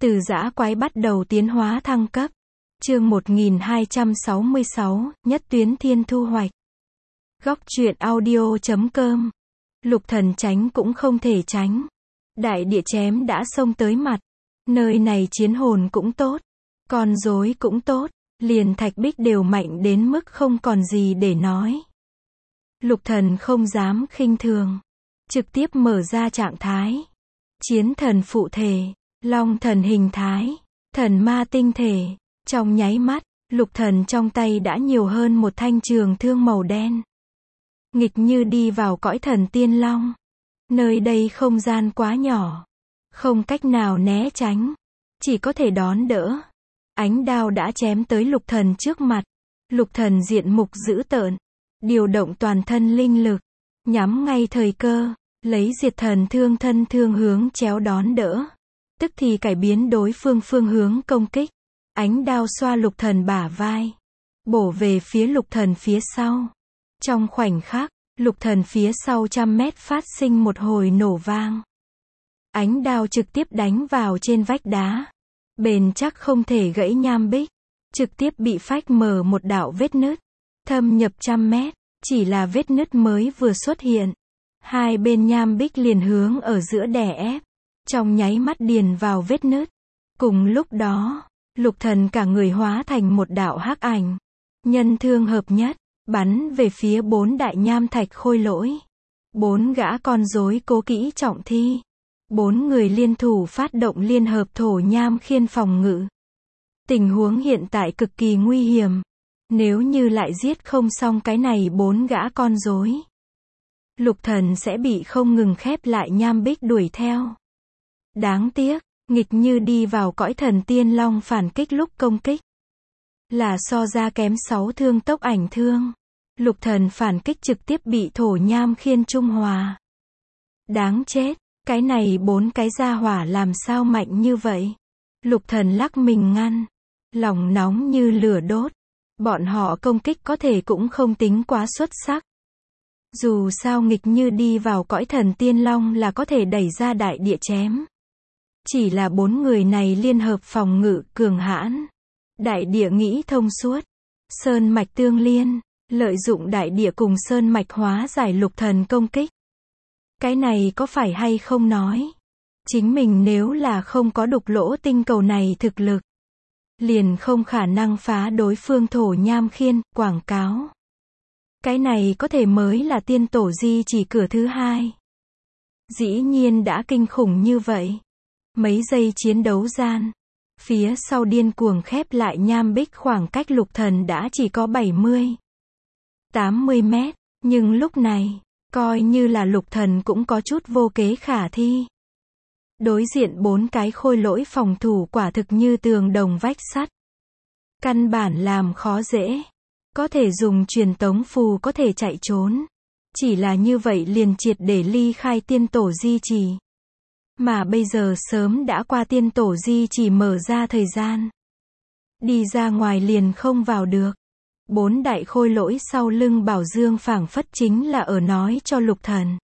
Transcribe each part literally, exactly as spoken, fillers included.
Từ dã quái bắt đầu tiến hóa thăng cấp. Chương một nghìn hai trăm sáu mươi sáu, Nhất Tuyến Thiên thu hoạch. Góc truyện audio chấm com. Lục Thần tránh cũng không thể tránh. Đại địa chém đã xông tới mặt. Nơi này chiến hồn cũng tốt, con rối cũng tốt, liền thạch bích đều mạnh đến mức không còn gì để nói. Lục Thần không dám khinh thường, trực tiếp mở ra trạng thái. Chiến thần phụ thể, long thần hình thái, thần ma tinh thể. Trong nháy mắt, Lục Thần trong tay đã nhiều hơn một thanh trường thương màu đen. Nghịch như đi vào cõi thần tiên long. Nơi đây không gian quá nhỏ, không cách nào né tránh, chỉ có thể đón đỡ. Ánh đao đã chém tới Lục Thần trước mặt. Lục Thần diện mục dữ tợn, điều động toàn thân linh lực, nhắm ngay thời cơ, lấy diệt thần thương thân thương hướng chéo đón đỡ, tức thì cải biến đối phương phương hướng công kích. Ánh đao xoa Lục Thần bả vai, bổ về phía Lục Thần phía sau. Trong khoảnh khắc, Lục Thần phía sau trăm mét phát sinh một hồi nổ vang. Ánh đao trực tiếp đánh vào trên vách đá, bền chắc không thể gãy nham bích, trực tiếp bị phách mở một đạo vết nứt, thâm nhập trăm mét. Chỉ là vết nứt mới vừa xuất hiện, hai bên nham bích liền hướng ở giữa đè ép, trong nháy mắt điền vào vết nứt. Cùng lúc đó, Lục Thần cả người hóa thành một đạo hắc ảnh, nhân thương hợp nhất, bắn về phía bốn đại nham thạch khôi lỗi. Bốn gã con rối cố kỹ trọng thi. Bốn người liên thủ phát động liên hợp thổ nham khiên phòng ngự. Tình huống hiện tại cực kỳ nguy hiểm. Nếu như lại giết không xong cái này bốn gã con rối, Lục Thần sẽ bị không ngừng khép lại nham bích đuổi theo. Đáng tiếc, nghịch như đi vào cõi thần tiên long phản kích lúc công kích là so ra kém sáu thương tốc ảnh thương. Lục Thần phản kích trực tiếp bị thổ nham khiên trung hòa. Đáng chết, cái này bốn cái gia hỏa làm sao mạnh như vậy? Lục Thần lắc mình ngăn, lòng nóng như lửa đốt. Bọn họ công kích có thể cũng không tính quá xuất sắc. Dù sao nghịch như đi vào cõi thần tiên long là có thể đẩy ra đại địa chém. Chỉ là bốn người này liên hợp phòng ngự cường hãn. Đại địa nghĩ thông suốt. Sơn mạch tương liên, lợi dụng đại địa cùng sơn mạch hóa giải Lục Thần công kích. Cái này có phải hay không nói? Chính mình nếu là không có đục lỗ tinh cầu này thực lực, liền không khả năng phá đối phương thổ nham khiên, quảng cáo. Cái này có thể mới là tiên tổ di chỉ cửa thứ hai. Dĩ nhiên đã kinh khủng như vậy. Mấy giây chiến đấu gian, phía sau điên cuồng khép lại nham bích khoảng cách Lục Thần đã chỉ có bảy mươi, tám mươi mét, nhưng lúc này, coi như là Lục Thần cũng có chút vô kế khả thi. Đối diện bốn cái khôi lỗi phòng thủ quả thực như tường đồng vách sắt. Căn bản làm khó dễ. Có thể dùng truyền tống phù có thể chạy trốn. Chỉ là như vậy liền triệt để ly khai tiên tổ di trì. Mà bây giờ sớm đã qua tiên tổ di trì mở ra thời gian. Đi ra ngoài liền không vào được. Bốn đại khôi lỗi sau lưng Bảo Dương phảng phất chính là ở nói cho Lục Thần.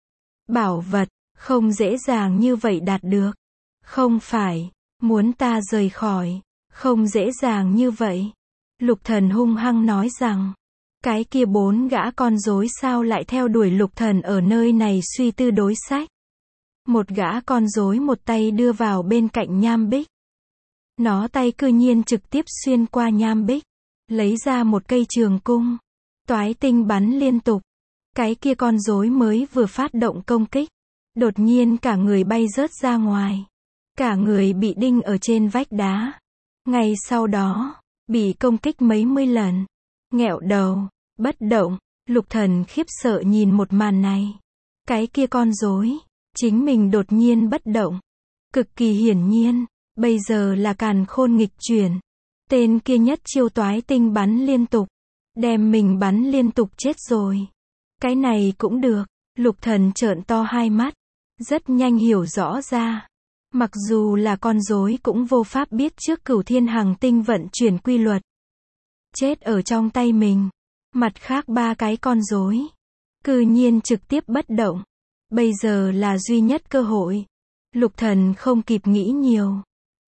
Bảo vật, không dễ dàng như vậy đạt được. Không phải, muốn ta rời khỏi, không dễ dàng như vậy. Lục Thần hung hăng nói rằng, cái kia bốn gã con rối sao lại theo đuổi Lục Thần ở nơi này suy tư đối sách. Một gã con rối một tay đưa vào bên cạnh nham bích. Nó tay cư nhiên trực tiếp xuyên qua nham bích, lấy ra một cây trường cung, toái tinh bắn liên tục. Cái kia con rối mới vừa phát động công kích, đột nhiên cả người bay rớt ra ngoài. Cả người bị đinh ở trên vách đá. Ngay sau đó, bị công kích mấy mươi lần. Nghẹo đầu, bất động. Lục Thần khiếp sợ nhìn một màn này. Cái kia con rối, chính mình đột nhiên bất động. Cực kỳ hiển nhiên, bây giờ là càn khôn nghịch chuyển. Tên kia nhất chiêu toái tinh bắn liên tục, đem mình bắn liên tục chết rồi. Cái này cũng được. Lục Thần trợn to hai mắt, rất nhanh hiểu rõ ra. Mặc dù là con rối cũng vô pháp biết trước cửu thiên hằng tinh vận chuyển quy luật. Chết ở trong tay mình. Mặt khác ba cái con rối, cư nhiên trực tiếp bất động. Bây giờ là duy nhất cơ hội. Lục Thần không kịp nghĩ nhiều.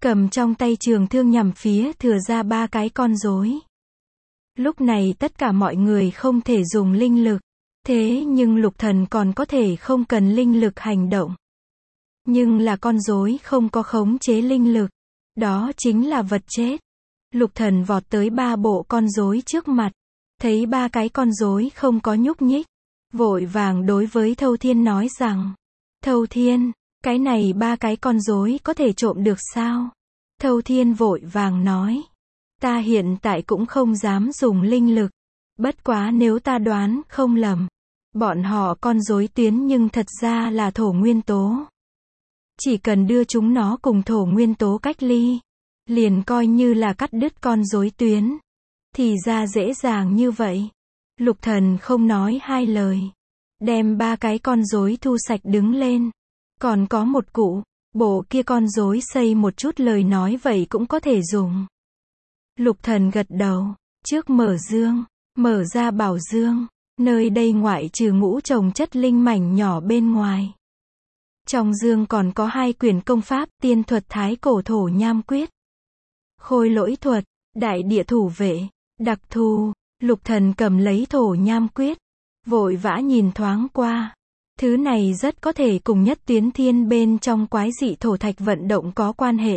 cầm trong tay trường thương nhằm phía thừa ra ba cái con rối. Lúc này tất cả mọi người không thể dùng linh lực, thế nhưng Lục Thần còn có thể không cần linh lực hành động. Nhưng là con rối không có khống chế linh lực, đó chính là vật chết. Lục Thần vọt tới ba bộ con rối trước mặt, thấy ba cái con rối không có nhúc nhích, vội vàng đối với Thâu Thiên nói rằng, Thâu Thiên, cái này ba cái con rối có thể trộm được sao? Thâu Thiên vội vàng nói, ta hiện tại cũng không dám dùng linh lực, bất quá nếu ta đoán không lầm, bọn họ con rối tuyến nhưng thật ra là thổ nguyên tố. Chỉ cần đưa chúng nó cùng thổ nguyên tố cách ly, liền coi như là cắt đứt con rối tuyến. Thì ra dễ dàng như vậy. Lục Thần không nói hai lời, đem ba cái con rối thu sạch đứng lên. Còn có một cụ, bộ kia con rối xây một chút lời nói vậy cũng có thể dùng. Lục Thần gật đầu, trước mở dương, mở ra bảo dương, nơi đây ngoại trừ ngũ trồng chất linh mảnh nhỏ bên ngoài. Trong dương còn có hai quyển công pháp tiên thuật thái cổ thổ nham quyết, khôi lỗi thuật, đại địa thủ vệ, đặc thù. Lục Thần cầm lấy thổ nham quyết, vội vã nhìn thoáng qua. Thứ này rất có thể cùng nhất tuyến thiên bên trong quái dị thổ thạch vận động có quan hệ.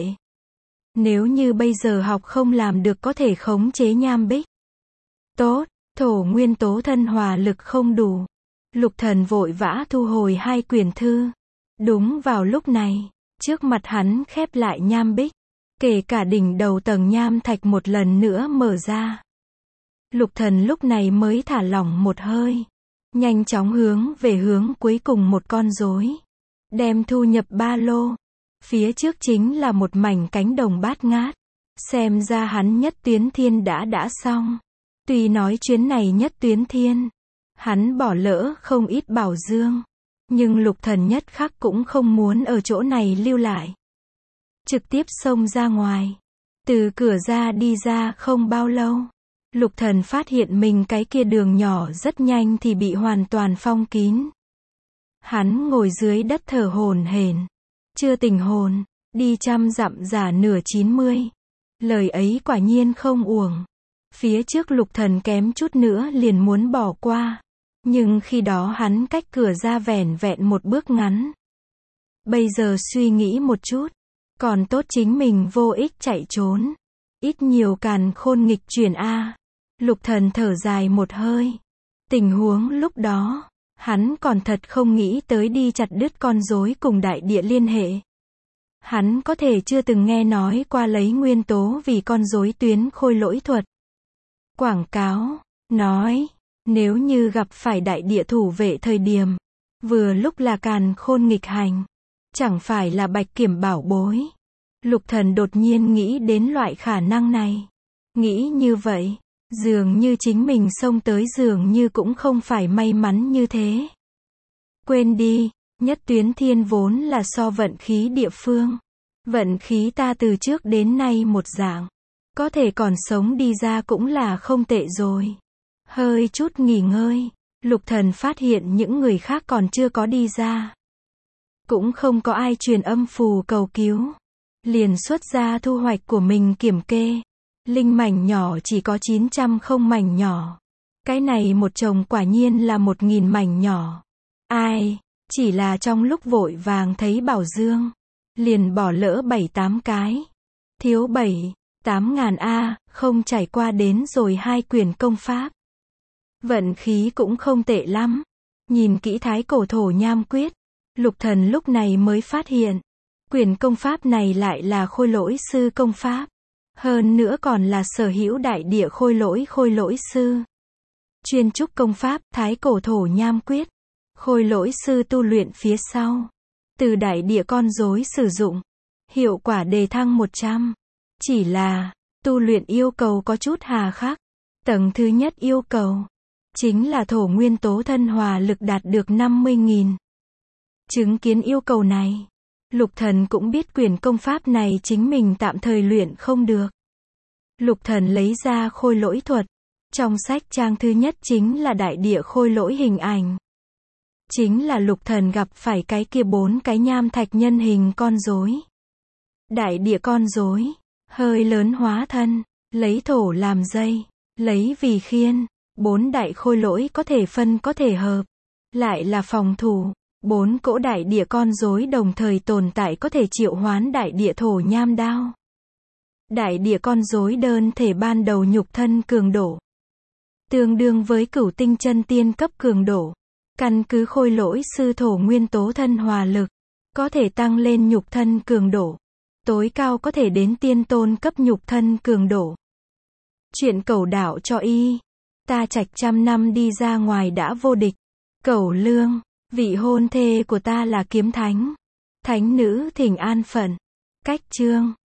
Nếu như bây giờ học không làm được có thể khống chế nham bích. Tốt, thổ nguyên tố thân hòa lực không đủ. Lục Thần vội vã thu hồi hai quyển thư. Đúng vào lúc này, trước mặt hắn khép lại nham bích, kể cả đỉnh đầu tầng nham thạch một lần nữa mở ra. Lục Thần lúc này mới thả lỏng một hơi, nhanh chóng hướng về hướng cuối cùng một con rối, đem thu nhập ba lô. Phía trước chính là một mảnh cánh đồng bát ngát. Xem ra hắn nhất tuyến thiên đã đã xong. Tuy nói chuyến này nhất tuyến thiên, hắn bỏ lỡ không ít bảo dương, nhưng Lục Thần nhất khắc cũng không muốn ở chỗ này lưu lại. Trực tiếp xông ra ngoài. Từ cửa ra đi ra không bao lâu, Lục Thần phát hiện mình cái kia đường nhỏ rất nhanh thì bị hoàn toàn phong kín. Hắn ngồi dưới đất thở hổn hển, chưa tỉnh hồn, đi trăm dặm giả nửa chín mươi. Lời ấy quả nhiên không uổng. Phía trước Lục Thần kém chút nữa liền muốn bỏ qua, nhưng khi đó hắn cách cửa ra vẻn vẹn một bước ngắn. Bây giờ suy nghĩ một chút, còn tốt chính mình vô ích chạy trốn, ít nhiều càn khôn nghịch chuyển a. Lục Thần thở dài một hơi. Tình huống lúc đó, hắn còn thật không nghĩ tới đi chặt đứt con rối cùng đại địa liên hệ. Hắn có thể chưa từng nghe nói qua lấy nguyên tố vì con rối tuyến khôi lỗi thuật. Quảng cáo, nói, nếu như gặp phải đại địa thủ vệ thời điểm, vừa lúc là càn khôn nghịch hành, chẳng phải là bạch kiểm bảo bối. Lục Thần đột nhiên nghĩ đến loại khả năng này. Nghĩ như vậy, dường như chính mình xông tới dường như cũng không phải may mắn như thế. Quên đi, nhất tuyến thiên vốn là so vận khí địa phương. Vận khí ta từ trước đến nay một dạng. Có thể còn sống đi ra cũng là không tệ rồi. Hơi chút nghỉ ngơi, Lục Thần phát hiện những người khác còn chưa có đi ra. Cũng không có ai truyền âm phù cầu cứu. Liền xuất ra thu hoạch của mình kiểm kê. Linh mảnh nhỏ chỉ có chín trăm không mảnh nhỏ. Cái này một chồng quả nhiên là một nghìn mảnh nhỏ. Ai, chỉ là trong lúc vội vàng thấy bảo dương, liền bỏ lỡ bảy tám cái. Thiếu bảy, tám ngàn a, không trải qua đến rồi hai quyển công pháp. Vận khí cũng không tệ lắm. Nhìn kỹ thái cổ thổ nham quyết, Lục Thần lúc này mới phát hiện, quyển công pháp này lại là khôi lỗi sư công pháp. Hơn nữa còn là sở hữu đại địa khôi lỗi khôi lỗi sư. Chuyên trúc công pháp, thái cổ thổ nham quyết. Khôi lỗi sư tu luyện phía sau. Từ đại địa con rối sử dụng. Hiệu quả đề thăng một trăm. Chỉ là, tu luyện yêu cầu có chút hà khắc. Tầng thứ nhất yêu cầu, chính là thổ nguyên tố thân hòa lực đạt được năm mươi nghìn. Chứng kiến yêu cầu này, Lục Thần cũng biết quyển công pháp này chính mình tạm thời luyện không được. Lục Thần lấy ra khôi lỗi thuật. Trong sách trang thứ nhất chính là đại địa khôi lỗi hình ảnh. Chính là Lục Thần gặp phải cái kia bốn cái nham thạch nhân hình con rối. Đại địa con rối, hơi lớn hóa thân, lấy thổ làm dây, lấy vì khiên, bốn đại khôi lỗi có thể phân có thể hợp, lại là phòng thủ, bốn cỗ đại địa con rối đồng thời tồn tại có thể triệu hoán đại địa thổ nham đao. Đại địa con rối đơn thể ban đầu nhục thân cường độ, tương đương với cửu tinh chân tiên cấp cường độ. Căn cứ khôi lỗi sư thổ nguyên tố thân hòa lực, có thể tăng lên nhục thân cường độ. Tối cao có thể đến tiên tôn cấp nhục thân cường độ. Chuyện cẩu đạo cho y. Ta trạch trăm năm đi ra ngoài đã vô địch. Cẩu lương, vị hôn thê của ta là kiếm thánh. Thánh nữ thỉnh an phận. Cách chương.